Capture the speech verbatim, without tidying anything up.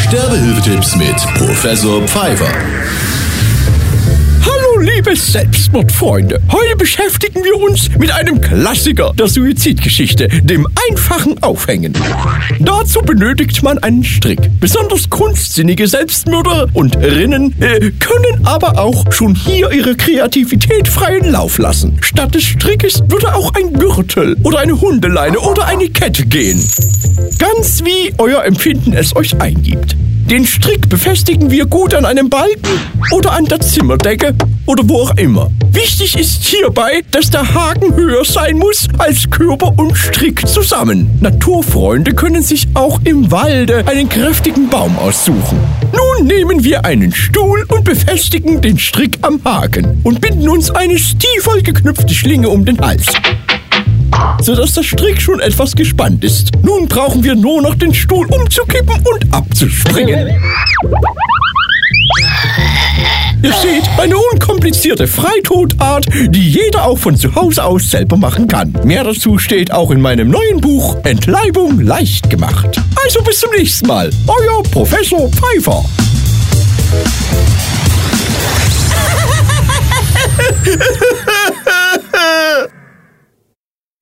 Sterbehilfetipps mit Professor Pfeiffer. Hallo liebe Selbstmordfreunde, heute beschäftigen wir uns mit einem Klassiker der Suizidgeschichte, dem einfachen Aufhängen. Dazu benötigt man einen Strick. Besonders kunstsinnige Selbstmörder und Rinnen äh, können aber auch schon hier ihre Kreativität freien Lauf lassen. Statt des Strickes würde auch ein Gürtel oder eine Hundeleine oder eine Kette gehen. Ganz wie euer Empfinden es euch eingibt. Den Strick befestigen wir gut an einem Balken oder an der Zimmerdecke oder wo auch immer. Wichtig ist hierbei, dass der Haken höher sein muss als Körper und Strick zusammen. Naturfreunde können sich auch im Walde einen kräftigen Baum aussuchen. Nun nehmen wir einen Stuhl und befestigen den Strick am Haken und binden uns eine stilvoll geknüpfte Schlinge um den Hals, sodass der Strick schon etwas gespannt ist. Nun brauchen wir nur noch den Stuhl umzukippen und abzuspringen. Ihr seht, eine unkomplizierte Freitodart, die jeder auch von zu Hause aus selber machen kann. Mehr dazu steht auch in meinem neuen Buch Entleibung leicht gemacht. Also bis zum nächsten Mal, euer Professor Pfeiffer.